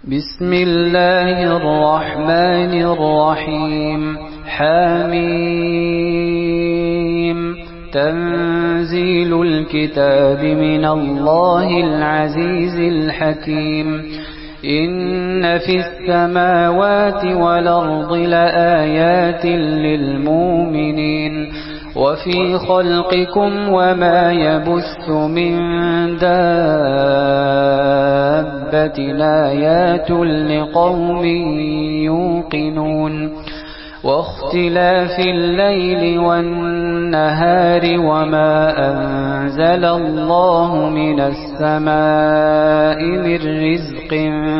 بسم الله الرحمن الرحيم حميم تنزيل الكتاب من الله العزيز الحكيم إن في السماوات والأرض لآيات للمؤمنين وفي خلقكم وما يبث من دابة آيات لقوم يوقنون واختلاف الليل والنهار وما أنزل الله من السماء من رزق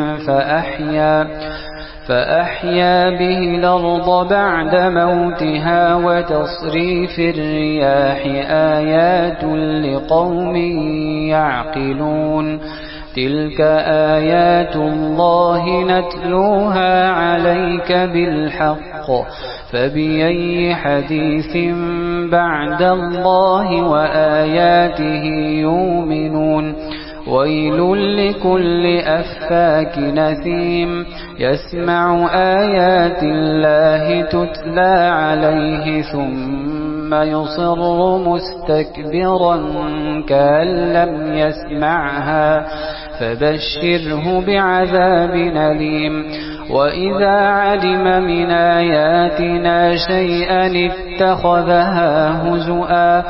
فأحيا به الأرض بعد موتها وتصريف الرياح آيات لقوم يعقلون تلك آيات الله نتلوها عليك بالحق فبأي حديث بعد الله وآياته يؤمنون ويل لكل أفاك نثيم يسمع آيات الله تتلى عليه ثم يصر مستكبرا كأن لم يسمعها فبشره بعذاب أليم وإذا علم من آياتنا شيئا اتخذها هزؤا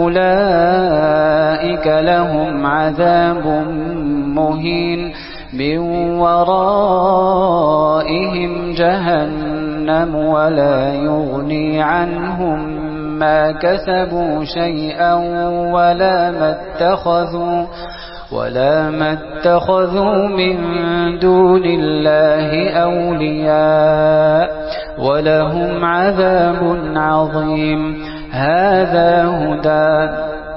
أولئك لهم عذاب مهين من ورائهم جهنم ولا يغني عنهم ما كسبوا شيئا ولا ما اتخذوا من دون الله أولياء ولهم عذاب عظيم هذا هدى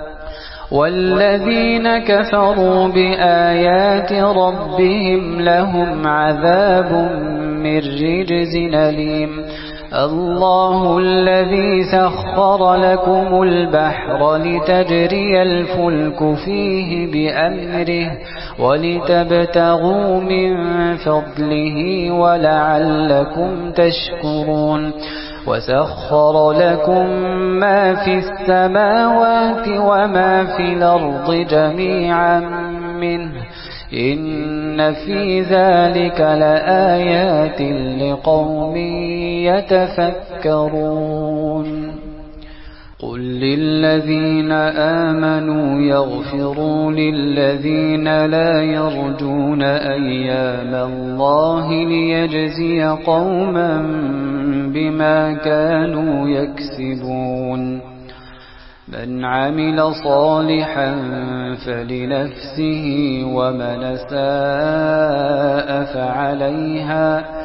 والذين كفروا بآيات ربهم لهم عذاب من رجز أليم الله الذي سخر لكم البحر لتجري الفلك فيه بأمره ولتبتغوا من فضله ولعلكم تشكرون وسخر لكم ما في السماوات وما في الأرض جميعا منه إن في ذلك لآيات لقوم يتفكرون قل للذين آمنوا يغفروا للذين لا يرجون أيام الله ليجزي قوما بما كانوا يكسبون من عمل صالحا فلنفسه ومن أساء فعليها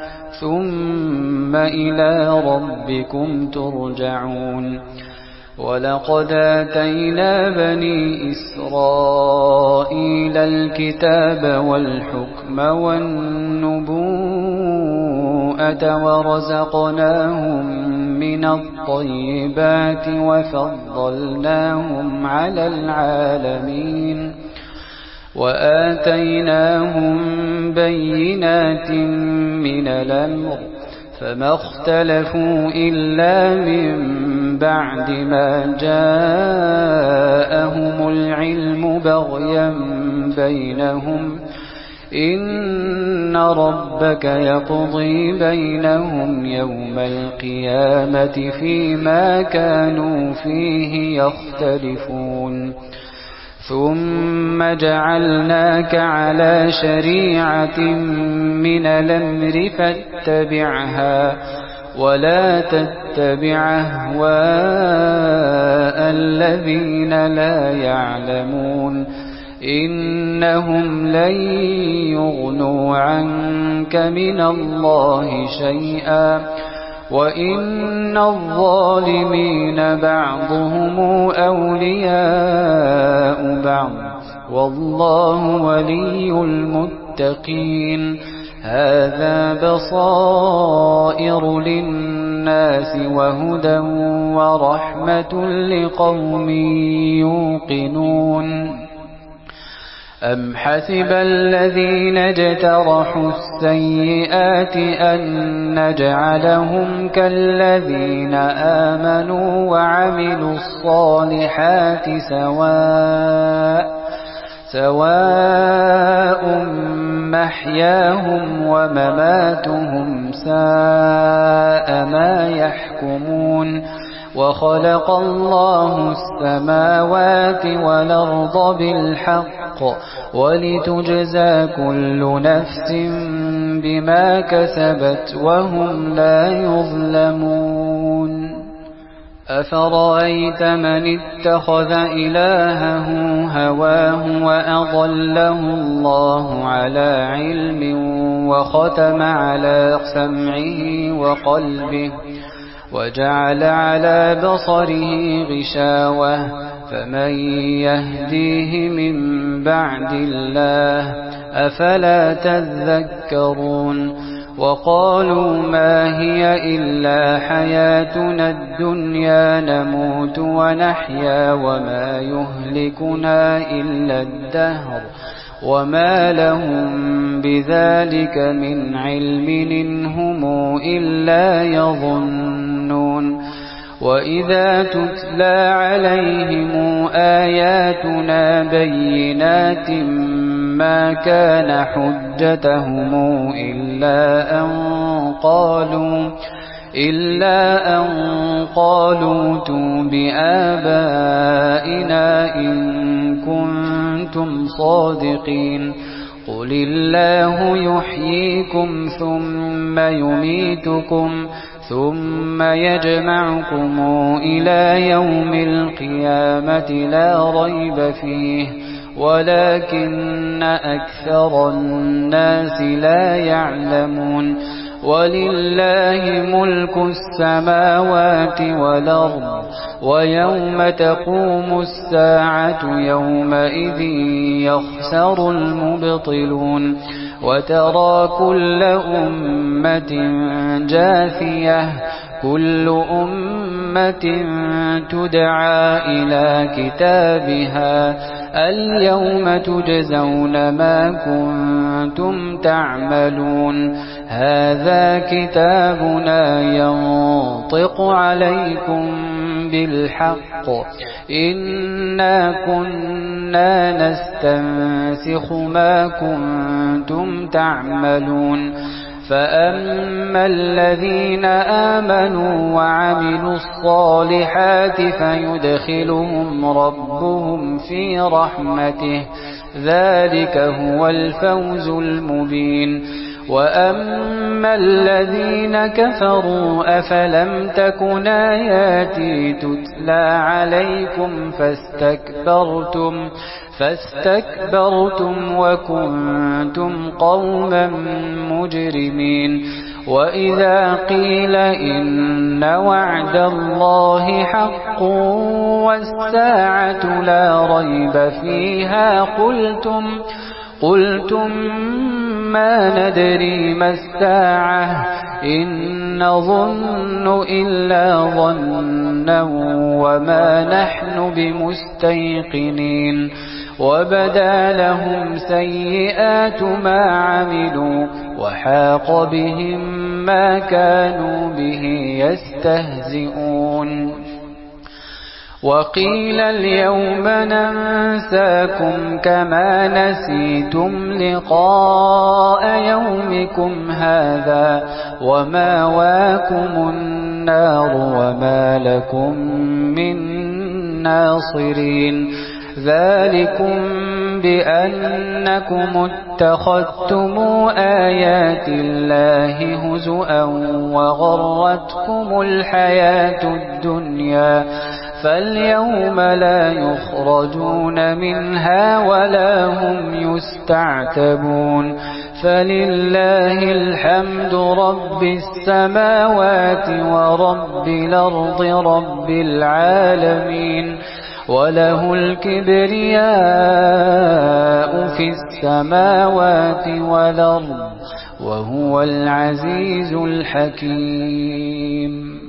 ثم إلى ربكم ترجعون ولقد آتينا بني إسرائيل الكتاب والحكم والنبوءة ورزقناهم من الطيبات وفضلناهم على العالمين وآتيناهم بينات من الأمر فما اختلفوا إلا من بعد ما جاءهم العلم بغيا بينهم إن ربك يقضي بينهم يوم القيامة فيما كانوا فيه يختلفون ثم جعلناك على شريعة من الأمر فاتبعها ولا تتبع أهواء الذين لا يعلمون إنهم لن يغنوا عنك من الله شيئا وإن الظالمين بعضهم أولياء بعض والله ولي المتقين هذا بصائر للناس وهدى ورحمة لقوم يوقنون أم حسب الذين اجترحوا السيئات أن نجعلهم كالذين آمنوا وعملوا الصالحات سواء محياهم ومماتهم ساء ما يحكمون وخلق الله السماوات والأرض بالحق ولتجزى كل نفس بما كسبت وهم لا يظلمون أفرأيت من اتخذ إلهه هواه وأضله الله على علم وختم على سمعه وقلبه وجعل على بصره غشاوة فمن يهديه من بعد الله أفلا تذكرون وقالوا ما هي إلا حياتنا الدنيا نموت ونحيا وما يهلكنا إلا الدهر وما لهم بذلك من علم إن هم إلا يظنون وإذا تتلى عليهم آياتنا بينات ما كان حجتهم إلا أن قالوا ائتوا بآبائنا إن كنتم صادقين قل الله يحييكم ثم يميتكم ثم يجمعكم إلى يوم القيامة لا ريب فيه ولكن أكثر الناس لا يعلمون ولله ملك السماوات والأرض ويوم تقوم الساعة يومئذ يخسر المبطلون وترى كل أمة جاثية كل أمة تدعى إلى كتابها اليوم تجزون ما كنتم تعملون هذا كتابنا ينطق عليكم بالحق إنا كنا نستنسخ ما كنتم تعملون فأما الذين آمنوا وعملوا الصالحات فيدخلهم ربهم في رحمته ذلك هو الفوز المبين وأما الذين كفروا أفلم تكن آياتي تتلى عليكم فاستكبرتم وكنتم قوما مجرمين وإذا قيل إن وعد الله حق والساعة لا ريب فيها قلتم ما ندري ما الساعة إن نظن إلا ظنا وما نحن بمستيقنين وبدا لهم سيئات ما عملوا وحاق بهم ما كانوا به يستهزئون وقيل اليوم ننساكم كما نسيتم لقاء يومكم هذا ومأواكم النار وما لكم من ناصرين ذلكم بأنكم اتخذتم آيات الله هزؤا وغرتكم الحياة الدنيا فاليوم لا يخرجون منها ولا هم يستعتبون فلله الحمد رب السماوات ورب الأرض رب العالمين وله الكبرياء في السماوات والأرض وهو العزيز الحكيم